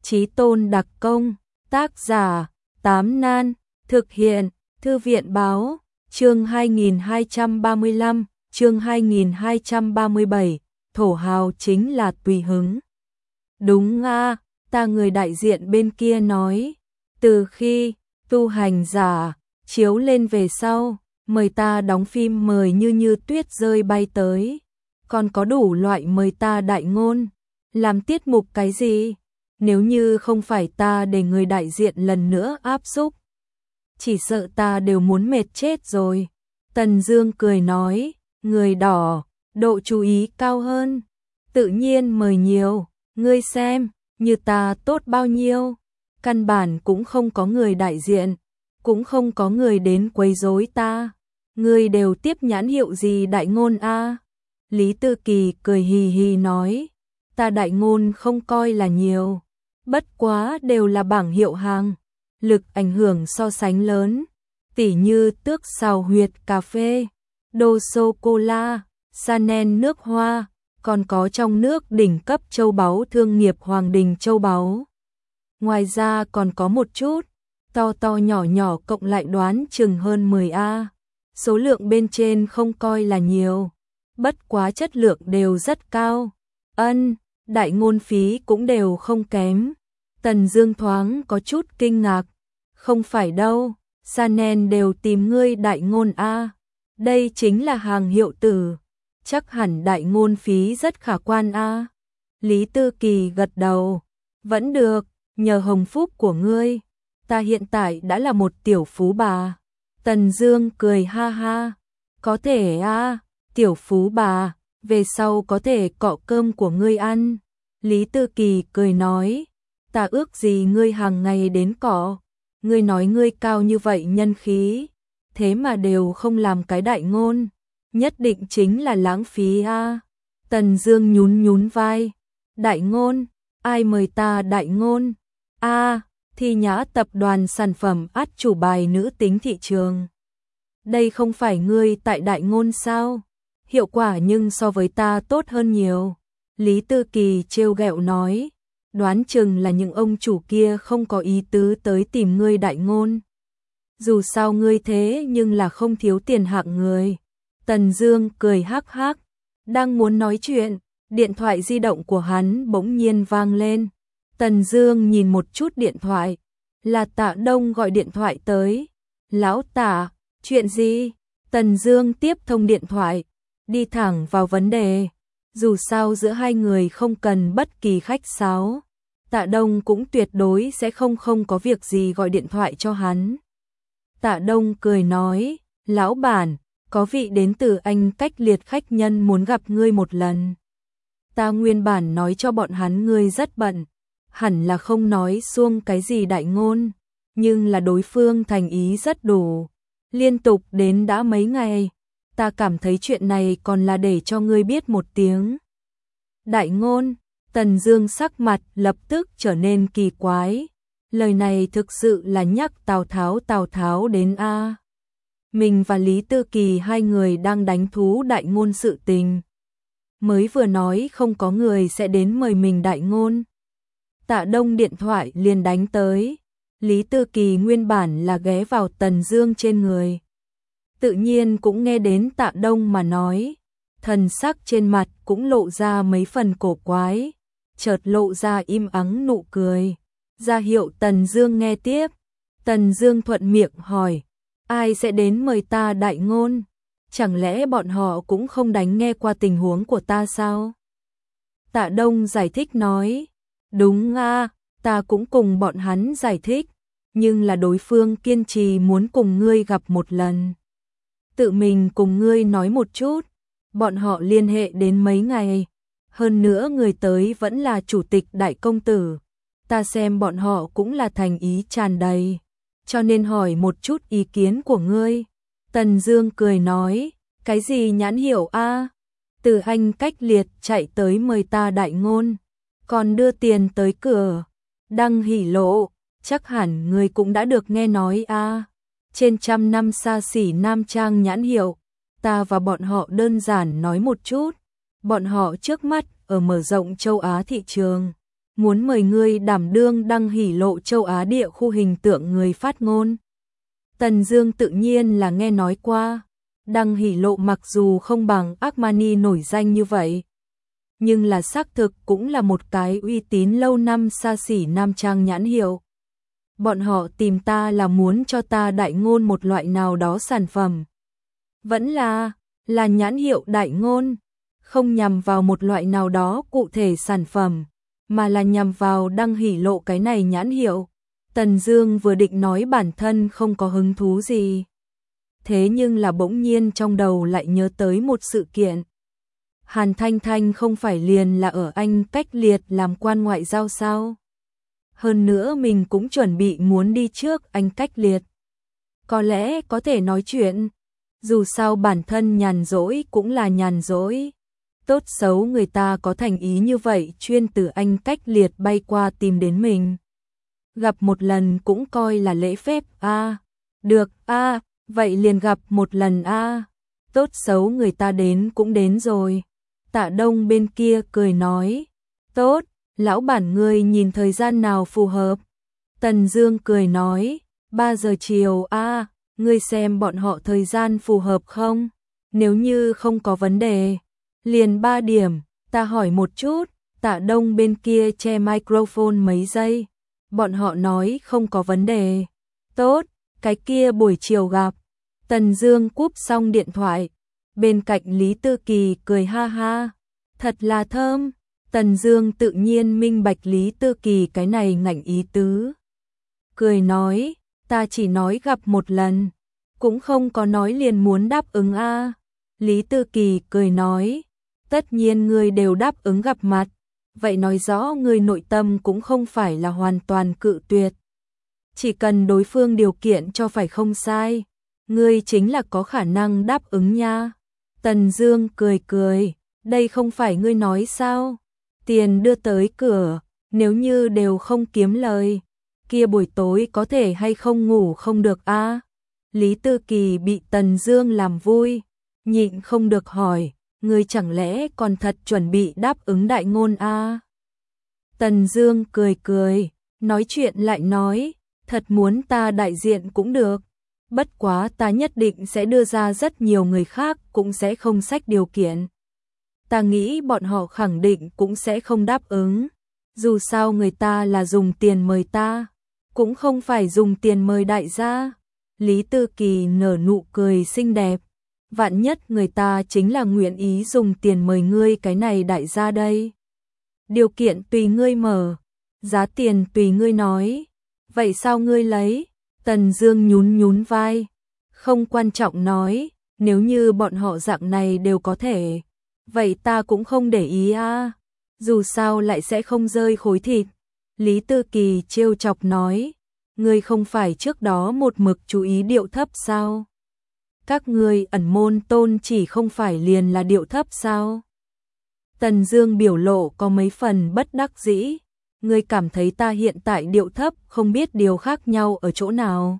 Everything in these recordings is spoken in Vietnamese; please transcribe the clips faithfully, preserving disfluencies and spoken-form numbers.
Chí tôn đặc công, tác giả, Tám Nan, thực hiện, Thư viện báo, chương hai nghìn hai trăm ba mươi lăm, chương hai nghìn hai trăm ba mươi bảy, thổ hào chính là tùy hứng. Đúng a, ta người đại diện bên kia nói, từ khi tu hành giả chiếu lên về sau, mời ta đóng phim mời như như tuyết rơi bay tới, còn có đủ loại mời ta đại ngôn, làm tiết mục cái gì, nếu như không phải ta để người đại diện lần nữa áp xúc, chỉ sợ ta đều muốn mệt chết rồi. Tần Dương cười nói, người đỏ, độ chú ý cao hơn, tự nhiên mời nhiều, ngươi xem, như ta tốt bao nhiêu, căn bản cũng không có người đại diện, cũng không có người đến quấy rối ta, ngươi đều tiếp nhãn hiệu gì đại ngôn a? Lý Tư Kỳ cười hì hì nói, ta đại ngôn không coi là nhiều, bất quá đều là bảng hiệu hàng, lực ảnh hưởng so sánh lớn, tỉ như Tước Xào Huyệt cà phê, Đô Sô Cô La, Chanel nước hoa, còn có trong nước đỉnh cấp châu báu thương nghiệp Hoàng Đình châu báu. Ngoài ra còn có một chút, to to nhỏ nhỏ cộng lại đoán chừng hơn mười a. Số lượng bên trên không coi là nhiều, bất quá chất lượng đều rất cao. Ân, đại ngôn phí cũng đều không kém. Tần Dương thoáng có chút kinh ngạc, không phải đâu, Chanel đều tìm ngươi đại ngôn a. Đây chính là hàng hiệu tử, chắc hẳn đại ngôn phí rất khả quan a. Lý Tư Kỳ gật đầu, vẫn được, nhờ hồng phúc của ngươi, ta hiện tại đã là một tiểu phú bà. Tần Dương cười ha ha, có thể a, tiểu phú bà, về sau có thể cọ cơm của ngươi ăn. Lý Tư Kỳ cười nói, ta ước gì ngươi hàng ngày đến cọ, ngươi nói ngươi cao như vậy nhân khí, thế mà đều không làm cái đại ngôn, nhất định chính là lãng phí a. Tần Dương nhún nhún vai, đại ngôn, ai mời ta đại ngôn? A, Thi Nhã tập đoàn sản phẩm át chủ bài nữ tính thị trường. Đây không phải ngươi tại đại ngôn sao? Hiệu quả nhưng so với ta tốt hơn nhiều. Lý Tư Kỳ trêu ghẹo nói, đoán chừng là những ông chủ kia không có ý tứ tới tìm ngươi đại ngôn. Dù sao ngươi thế nhưng là không thiếu tiền hạng người. Tần Dương cười hắc hắc, đang muốn nói chuyện, điện thoại di động của hắn bỗng nhiên vang lên. Tần Dương nhìn một chút điện thoại, là Tạ Đông gọi điện thoại tới. Lão Tạ, chuyện gì? Tần Dương tiếp thông điện thoại, đi thẳng vào vấn đề. Dù sao giữa hai người không cần bất kỳ khách sáo, Tạ Đông cũng tuyệt đối sẽ không không có việc gì gọi điện thoại cho hắn. Tạ Đông cười nói, lão bản, có vị đến từ Anh Cách Liệt khách nhân muốn gặp ngươi một lần. Ta nguyên bản nói cho bọn hắn ngươi rất bận, hẳn là không nói xuông cái gì đại ngôn, nhưng là đối phương thành ý rất đủ, liên tục đến đã mấy ngày, ta cảm thấy chuyện này còn là để cho ngươi biết một tiếng. Đại ngôn, Tần Dương sắc mặt lập tức trở nên kỳ quái, lời này thực sự là nhắc Tào Tháo Tào Tháo đến a. Mình và Lý Tư Kỳ hai người đang đánh thú đại ngôn sự tình, mới vừa nói không có người sẽ đến mời mình đại ngôn. Tạ Đông điện thoại liền đánh tới, Lý Tư Kỳ nguyên bản là ghé vào Tần Dương trên người, tự nhiên cũng nghe đến Tạ Đông mà nói, thần sắc trên mặt cũng lộ ra mấy phần cổ quái, chợt lộ ra im ắng nụ cười, ra hiệu Tần Dương nghe tiếp. Tần Dương thuận miệng hỏi, ai sẽ đến mời ta đại ngôn? Chẳng lẽ bọn họ cũng không đánh nghe qua tình huống của ta sao? Tạ Đông giải thích nói, đúng a, ta cũng cùng bọn hắn giải thích, nhưng là đối phương kiên trì muốn cùng ngươi gặp một lần. Tự mình cùng ngươi nói một chút, bọn họ liên hệ đến mấy ngày, hơn nữa người tới vẫn là chủ tịch đại công tử, ta xem bọn họ cũng là thành ý tràn đầy, cho nên hỏi một chút ý kiến của ngươi. Tần Dương cười nói, cái gì nhãn hiệu a? Từ Anh Cách Liệt chạy tới mời ta đại ngôn, còn đưa tiền tới cửa. Đăng hỉ lộ, chắc hẳn người cũng đã được nghe nói a. Trên trăm năm xa xỉ nam trang nhãn hiệu, ta và bọn họ đơn giản nói một chút, bọn họ trước mắt ở mở rộng châu Á thị trường, muốn mời ngươi đảm đương Đăng Hỷ Lộ châu Á địa khu hình tượng người phát ngôn. Tần Dương tự nhiên là nghe nói qua, Đăng Hỷ Lộ mặc dù không bằng Armani nổi danh như vậy, nhưng là xác thực cũng là một cái uy tín lâu năm xa xỉ nam trang nhãn hiệu. Bọn họ tìm ta là muốn cho ta đại ngôn một loại nào đó sản phẩm. Vẫn là, là nhãn hiệu đại ngôn, không nhằm vào một loại nào đó cụ thể sản phẩm, mà là nhằm vào Đăng Hỷ Lộ cái này nhãn hiệu. Tần Dương vừa định nói bản thân không có hứng thú gì. Thế nhưng là bỗng nhiên trong đầu lại nhớ tới một sự kiện. Hàn Thanh Thanh không phải liền là ở Anh cách liệt làm quan ngoại giao sao? Hơn nữa mình cũng chuẩn bị muốn đi trước Anh cách liệt. Có lẽ có thể nói chuyện. Dù sao bản thân nhàn rỗi cũng là nhàn rỗi. Tốt xấu người ta có thành ý như vậy chuyên từ Anh cách liệt bay qua tìm đến mình. Gặp một lần cũng coi là lễ phép a. À, được a, à, vậy liền gặp một lần a. À. Tốt xấu người ta đến cũng đến rồi. Tạ Đông bên kia cười nói, tốt, lão bản ngươi nhìn thời gian nào phù hợp. Tần Dương cười nói, ba giờ chiều a, à, ngươi xem bọn họ thời gian phù hợp không? Nếu như không có vấn đề, liền ba điểm, ta hỏi một chút. Tạ Đông bên kia che microphone mấy giây. Bọn họ nói không có vấn đề. Tốt, cái kia buổi chiều gặp. Tần Dương cúp xong điện thoại. Bên cạnh Lý Tư Kỳ cười ha ha. Thật là thơm. Tần Dương tự nhiên minh bạch Lý Tư Kỳ cái này ngạnh ý tứ. Cười nói, ta chỉ nói gặp một lần. Cũng không có nói liền muốn đáp ứng a. À. Lý Tư Kỳ cười nói, tất nhiên ngươi đều đáp ứng gặp mặt. Vậy nói rõ người nội tâm cũng không phải là hoàn toàn cự tuyệt. Chỉ cần đối phương điều kiện cho phải không sai, ngươi chính là có khả năng đáp ứng nha. Tần Dương cười cười, đây không phải ngươi nói sao? Tiền đưa tới cửa, nếu như đều không kiếm lời, kia buổi tối có thể hay không ngủ không được a? À? Lý Tư Kỳ bị Tần Dương làm vui, nhịn không được hỏi, ngươi chẳng lẽ còn thật chuẩn bị đáp ứng đại ngôn a? À? Tần Dương cười cười, nói chuyện lại nói, thật muốn ta đại diện cũng được, bất quá ta nhất định sẽ đưa ra rất nhiều người khác cũng sẽ không xách điều kiện. Ta nghĩ bọn họ khẳng định cũng sẽ không đáp ứng, dù sao người ta là dùng tiền mời ta, cũng không phải dùng tiền mời đại gia. Lý Tư Kỳ nở nụ cười xinh đẹp. Vạn nhất người ta chính là nguyện ý dùng tiền mời ngươi cái này đại gia đây. Điều kiện tùy ngươi mở, giá tiền tùy ngươi nói. Vậy sao ngươi lấy? Tần Dương nhún nhún vai, không quan trọng nói, nếu như bọn họ dạng này đều có thể, vậy ta cũng không để ý a. À. Dù sao lại sẽ không rơi khối thịt. Lý Tư Kỳ trêu chọc nói, ngươi không phải trước đó một mực chú ý điệu thấp sao? Các ngươi ẩn môn tôn chỉ không phải liền là điệu thấp sao? Tần Dương biểu lộ có mấy phần bất đắc dĩ. Ngươi cảm thấy ta hiện tại điệu thấp không biết điều khác nhau ở chỗ nào?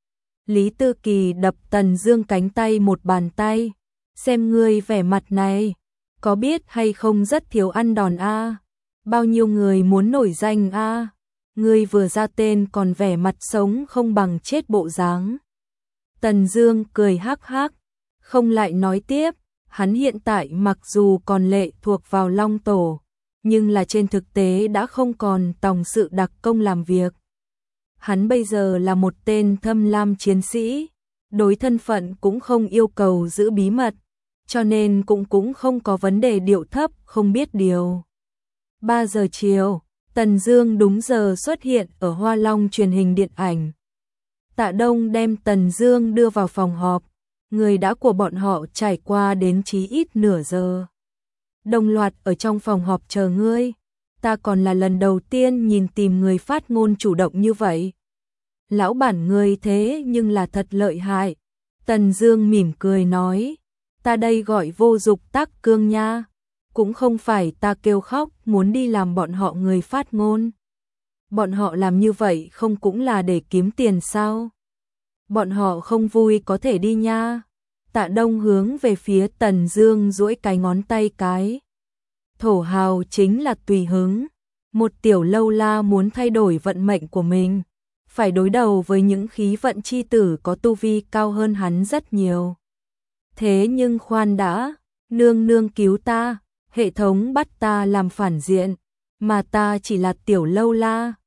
Lý Tư Kỳ đập Tần Dương cánh tay một bàn tay. Xem ngươi vẻ mặt này, có biết hay không rất thiếu ăn đòn a? À? Bao nhiêu người muốn nổi danh a? À? Ngươi vừa ra tên còn vẻ mặt sống không bằng chết bộ dáng. Tần Dương cười hắc hắc, không lại nói tiếp, hắn hiện tại mặc dù còn lệ thuộc vào Long Tổ, nhưng là trên thực tế đã không còn tòng sự đặc công làm việc. Hắn bây giờ là một tên thâm lam chiến sĩ, đối thân phận cũng không yêu cầu giữ bí mật, cho nên cũng cũng không có vấn đề điệu thấp không biết điều. ba giờ chiều, Tần Dương đúng giờ xuất hiện ở Hoa Long truyền hình điện ảnh. Tạ Đông đem Tần Dương đưa vào phòng họp, người đã của bọn họ trải qua đến chí ít nửa giờ. Đồng loạt ở trong phòng họp chờ ngươi, ta còn là lần đầu tiên nhìn tìm người phát ngôn chủ động như vậy. Lão bản ngươi thế nhưng là thật lợi hại. Tần Dương mỉm cười nói, ta đây gọi vô dục tác cương nha, cũng không phải ta kêu khóc muốn đi làm bọn họ người phát ngôn. Bọn họ làm như vậy không cũng là để kiếm tiền sao? Bọn họ không vui có thể đi nha. Tạ Đông hướng về phía Tần Dương duỗi cái ngón tay cái. Thổ hào chính là tùy hứng. Một tiểu lâu la muốn thay đổi vận mệnh của mình, phải đối đầu với những khí vận chi tử có tu vi cao hơn hắn rất nhiều. Thế nhưng khoan đã, nương nương cứu ta, hệ thống bắt ta làm phản diện, mà ta chỉ là tiểu lâu la,